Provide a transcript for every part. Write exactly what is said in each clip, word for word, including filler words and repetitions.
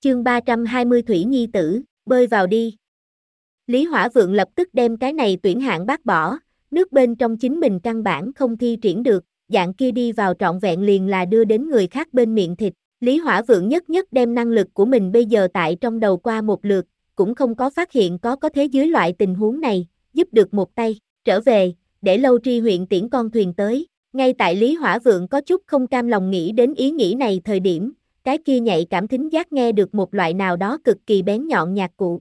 Chương ba trăm hai mươi Thủy Nhi Tử, bơi vào đi. Lý Hỏa Vượng lập tức đem cái này tuyển hạng bác bỏ, nước bên trong chính mình căn bản không thi triển được, dạng kia đi vào trọn vẹn liền là đưa đến người khác bên miệng thịt. Lý Hỏa Vượng nhất nhất đem năng lực của mình bây giờ tại trong đầu qua một lượt, cũng không có phát hiện có có thế dưới loại tình huống này, giúp được một tay, trở về, để Lâu Tri huyện tiễn con thuyền tới. Ngay tại Lý Hỏa Vượng có chút không cam lòng nghĩ đến ý nghĩ này thời điểm, cái kia nhạy cảm thính giác nghe được một loại nào đó cực kỳ bén nhọn nhạc cụ.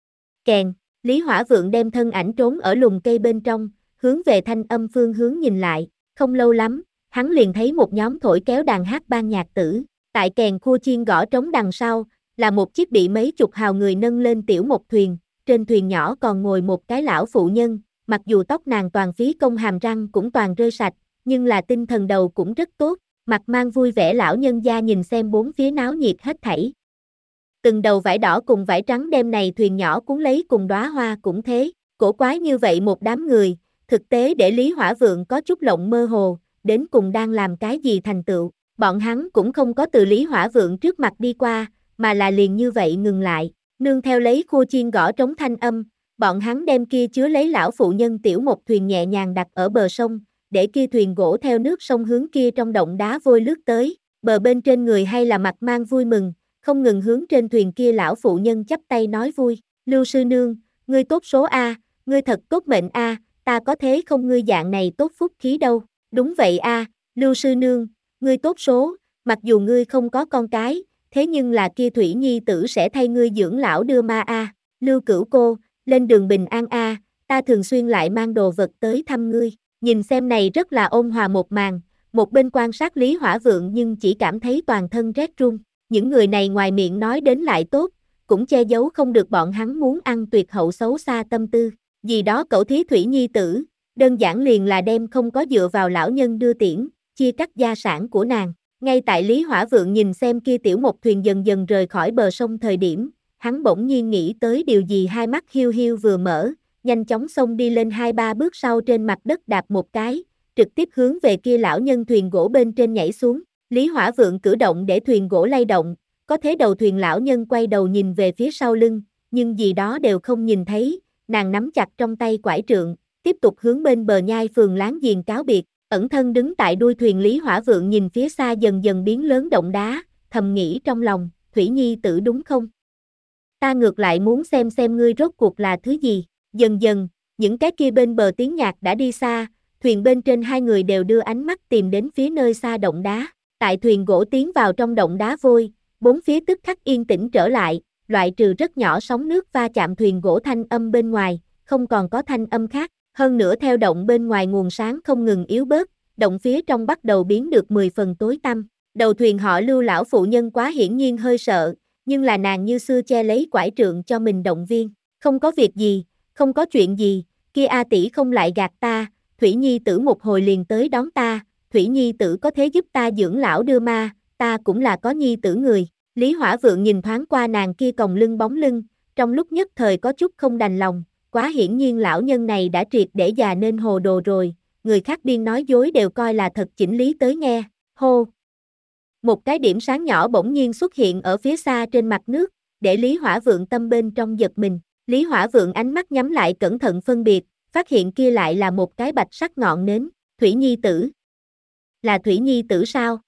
Kèn, Lý Hỏa Vượng đem thân ảnh trốn ở lùm cây bên trong, hướng về thanh âm phương hướng nhìn lại, không lâu lắm, hắn liền thấy một nhóm thổi kéo đàn hát ban nhạc tử, tại kèn khua chiên gõ trống đằng sau, là một chiếc bị mấy chục hào người nâng lên tiểu một thuyền, trên thuyền nhỏ còn ngồi một cái lão phụ nhân, mặc dù tóc nàng toàn phí công hàm răng cũng toàn rơi sạch, nhưng là tinh thần đầu cũng rất tốt. Mặt mang vui vẻ lão nhân gia nhìn xem bốn phía náo nhiệt hết thảy. Từng đầu vải đỏ cùng vải trắng đem này thuyền nhỏ cuốn lấy cùng đóa hoa cũng thế, cổ quái như vậy một đám người, thực tế để Lý Hỏa Vượng có chút lộng mơ hồ, đến cùng đang làm cái gì thành tựu, bọn hắn cũng không có từ Lý Hỏa Vượng trước mặt đi qua, mà là liền như vậy ngừng lại, nương theo lấy khua chiên gõ trống thanh âm, bọn hắn đem kia chứa lấy lão phụ nhân tiểu một thuyền nhẹ nhàng đặt ở bờ sông, để kia thuyền gỗ theo nước sông hướng kia trong động đá vôi lướt tới, bờ bên trên người hay là mặt mang vui mừng, không ngừng hướng trên thuyền kia lão phụ nhân chắp tay nói vui, Lưu sư nương, ngươi tốt số a, ngươi thật tốt mệnh a, ta có thế không ngươi dạng này tốt phúc khí đâu, đúng vậy a, Lưu sư nương, ngươi tốt số, mặc dù ngươi không có con cái, thế nhưng là kia Thủy Nhi Tử sẽ thay ngươi dưỡng lão đưa ma a, Lưu Cửu cô, lên đường bình an a, ta thường xuyên lại mang đồ vật tới thăm ngươi. Nhìn xem này rất là ôn hòa một màn, một bên quan sát Lý Hỏa Vượng nhưng chỉ cảm thấy toàn thân rét run. Những người này ngoài miệng nói đến lại tốt, cũng che giấu không được bọn hắn muốn ăn tuyệt hậu xấu xa tâm tư. Vì đó cẩu thí Thủy Nhi Tử, đơn giản liền là đem không có dựa vào lão nhân đưa tiễn, chia cắt gia sản của nàng. Ngay tại Lý Hỏa Vượng nhìn xem kia tiểu một thuyền dần dần rời khỏi bờ sông thời điểm, hắn bỗng nhiên nghĩ tới điều gì, hai mắt hiu hiu vừa mở, nhanh chóng xông đi lên hai ba bước sau trên mặt đất đạp một cái, trực tiếp hướng về kia lão nhân thuyền gỗ bên trên nhảy xuống. Lý Hỏa Vượng cử động để thuyền gỗ lay động, có thế đầu thuyền lão nhân quay đầu nhìn về phía sau lưng, nhưng gì đó đều không nhìn thấy, nàng nắm chặt trong tay quải trượng, tiếp tục hướng bên bờ nhai phường láng giềng cáo biệt, ẩn thân đứng tại đuôi thuyền. Lý Hỏa Vượng nhìn phía xa dần dần biến lớn động đá, thầm nghĩ trong lòng, Thủy Nhi Tử đúng không? Ta ngược lại muốn xem xem ngươi rốt cuộc là thứ gì. Dần dần, những cái kia bên bờ tiếng nhạc đã đi xa, thuyền bên trên hai người đều đưa ánh mắt tìm đến phía nơi xa động đá. Tại thuyền gỗ tiến vào trong động đá vôi, bốn phía tức khắc yên tĩnh trở lại, loại trừ rất nhỏ sóng nước va chạm thuyền gỗ thanh âm bên ngoài, không còn có thanh âm khác. Hơn nữa theo động bên ngoài nguồn sáng không ngừng yếu bớt, động phía trong bắt đầu biến được mười phần tối tăm. Đầu thuyền họ Lưu lão phụ nhân quá hiển nhiên hơi sợ, nhưng là nàng như xưa che lấy quải trượng cho mình động viên. Không có việc gì. Không có chuyện gì, kia A tỷ không lại gạt ta, Thủy Nhi Tử một hồi liền tới đón ta, Thủy Nhi Tử có thế giúp ta dưỡng lão đưa ma, ta cũng là có nhi tử người. Lý Hỏa Vượng nhìn thoáng qua nàng kia còng lưng bóng lưng, trong lúc nhất thời có chút không đành lòng, quá hiển nhiên lão nhân này đã triệt để già nên hồ đồ rồi, người khác điên nói dối đều coi là thật chỉnh lý tới nghe, hô. Một cái điểm sáng nhỏ bỗng nhiên xuất hiện ở phía xa trên mặt nước, để Lý Hỏa Vượng tâm bên trong giật mình. Lý Hỏa Vượng ánh mắt nhắm lại cẩn thận phân biệt, phát hiện kia lại là một cái bạch sắc ngọn nến, Thủy Nhi Tử. Là Thủy Nhi Tử sao?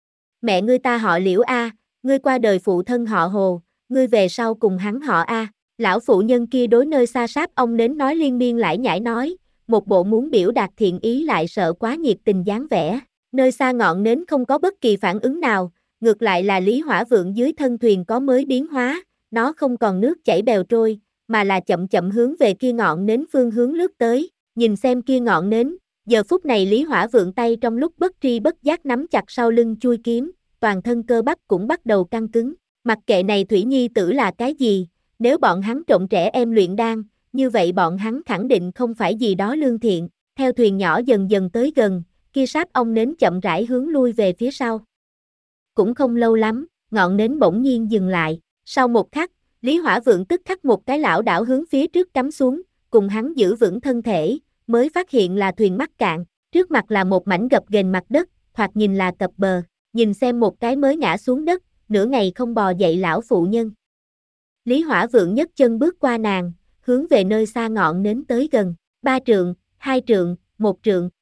Mẹ ngươi ta họ Liễu a, ngươi qua đời phụ thân họ Hồ, ngươi về sau cùng hắn họ a. Lão phụ nhân kia đối nơi xa sáp ông nến nói liên miên lải nhải nói, một bộ muốn biểu đạt thiện ý lại sợ quá nhiệt tình dáng vẻ. Nơi xa ngọn nến không có bất kỳ phản ứng nào, ngược lại là Lý Hỏa Vượng dưới thân thuyền có mới biến hóa, nó không còn nước chảy bèo trôi, mà là chậm chậm hướng về kia ngọn nến phương hướng lướt tới, nhìn xem kia ngọn nến, giờ phút này Lý Hỏa Vượng tay trong lúc bất tri bất giác nắm chặt sau lưng chui kiếm, toàn thân cơ bắp cũng bắt đầu căng cứng, mặc kệ này Thủy Nhi Tử là cái gì, nếu bọn hắn trộn trẻ em luyện đan, như vậy bọn hắn khẳng định không phải gì đó lương thiện, theo thuyền nhỏ dần dần tới gần, kia sáp ong nến chậm rãi hướng lui về phía sau. Cũng không lâu lắm, ngọn nến bỗng nhiên dừng lại, sau một khắc, Lý Hỏa Vượng tức khắc một cái lảo đảo hướng phía trước cắm xuống, cùng hắn giữ vững thân thể, mới phát hiện là thuyền mắc cạn, trước mặt là một mảnh gập ghềnh mặt đất, thoạt nhìn là cập bờ, nhìn xem một cái mới ngã xuống đất, nửa ngày không bò dậy lão phụ nhân. Lý Hỏa Vượng nhấc chân bước qua nàng, hướng về nơi xa ngọn nến tới gần, ba trượng, hai trượng, một trượng.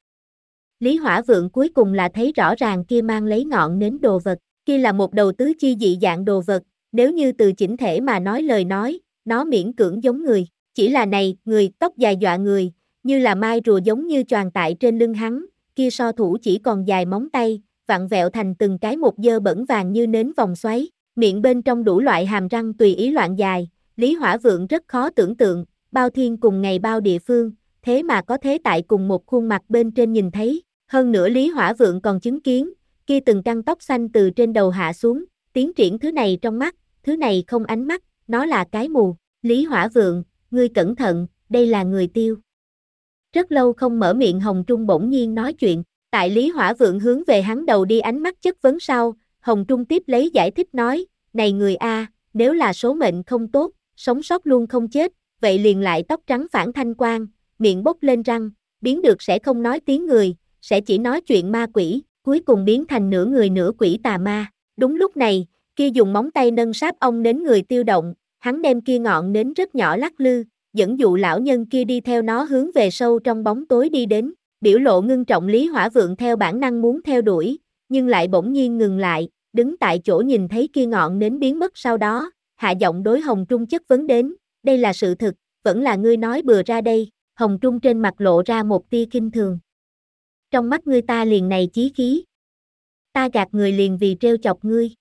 Lý Hỏa Vượng cuối cùng là thấy rõ ràng kia mang lấy ngọn nến đồ vật, kia là một đầu tứ chi dị dạng đồ vật, nếu như từ chỉnh thể mà nói lời nói, nó miễn cưỡng giống người, chỉ là này, người, tóc dài dọa người, như là mai rùa giống như choàng tại trên lưng hắn, kia so thủ chỉ còn dài móng tay, vặn vẹo thành từng cái một dơ bẩn vàng như nến vòng xoáy, miệng bên trong đủ loại hàm răng tùy ý loạn dài, Lý Hỏa Vượng rất khó tưởng tượng, bao thiên cùng ngày bao địa phương, thế mà có thế tại cùng một khuôn mặt bên trên nhìn thấy, hơn nữa Lý Hỏa Vượng còn chứng kiến, kia từng căn tóc xanh từ trên đầu hạ xuống, tiến triển thứ này trong mắt, thứ này không ánh mắt, nó là cái mù, Lý Hỏa Vượng, ngươi cẩn thận, đây là người Tiêu. Rất lâu không mở miệng Hồng Trung bỗng nhiên nói chuyện, tại Lý Hỏa Vượng hướng về hắn đầu đi ánh mắt chất vấn sau, Hồng Trung tiếp lấy giải thích nói, này người A, nếu là số mệnh không tốt, sống sót luôn không chết, vậy liền lại tóc trắng phản thanh quang, miệng bốc lên răng, biến được sẽ không nói tiếng người, sẽ chỉ nói chuyện ma quỷ, cuối cùng biến thành nửa người nửa quỷ tà ma. Đúng lúc này, kia dùng móng tay nâng sáp ông nến người Tiêu động, hắn đem kia ngọn nến rất nhỏ lắc lư, dẫn dụ lão nhân kia đi theo nó hướng về sâu trong bóng tối đi đến, biểu lộ ngưng trọng Lý Hỏa Vượng theo bản năng muốn theo đuổi, nhưng lại bỗng nhiên ngừng lại, đứng tại chỗ nhìn thấy kia ngọn nến biến mất sau đó, hạ giọng đối Hồng Trung chất vấn đến, đây là sự thực, vẫn là ngươi nói bừa ra đây, Hồng Trung trên mặt lộ ra một tia kinh thường. Trong mắt ngươi ta liền này chí khí. Ta gạt người liền vì trêu chọc ngươi.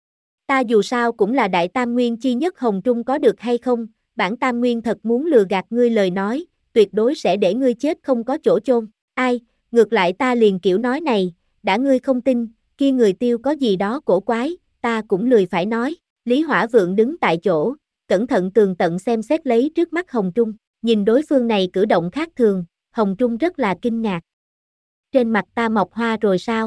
Ta dù sao cũng là đại tam nguyên chi nhất Hồng Trung có được hay không, bản tam nguyên thật muốn lừa gạt ngươi lời nói, tuyệt đối sẽ để ngươi chết không có chỗ chôn. Ai, ngược lại ta liền kiểu nói này, đã ngươi không tin, kia người Tiêu có gì đó cổ quái, ta cũng lười phải nói. Lý Hỏa Vượng đứng tại chỗ, cẩn thận tường tận xem xét lấy trước mắt Hồng Trung, nhìn đối phương này cử động khác thường, Hồng Trung rất là kinh ngạc. Trên mặt ta mọc hoa rồi sao?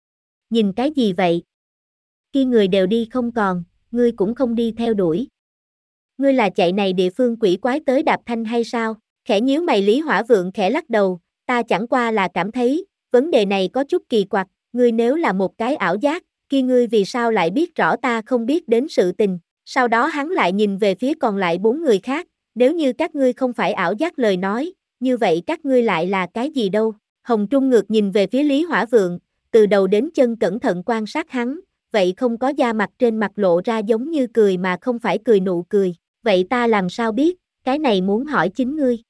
Nhìn cái gì vậy? Kia người đều đi không còn, ngươi cũng không đi theo đuổi. Ngươi là chạy này địa phương quỷ quái tới đạp thanh hay sao? Khẽ nhíu mày Lý Hỏa Vượng khẽ lắc đầu, ta chẳng qua là cảm thấy, vấn đề này có chút kỳ quặc, ngươi nếu là một cái ảo giác, kia ngươi vì sao lại biết rõ ta không biết đến sự tình, sau đó hắn lại nhìn về phía còn lại bốn người khác, nếu như các ngươi không phải ảo giác lời nói, như vậy các ngươi lại là cái gì đâu? Hồng Trung ngược nhìn về phía Lý Hỏa Vượng, từ đầu đến chân cẩn thận quan sát hắn, vậy không có da mặt trên mặt lộ ra giống như cười mà không phải cười nụ cười, vậy ta làm sao biết, cái này muốn hỏi chính ngươi.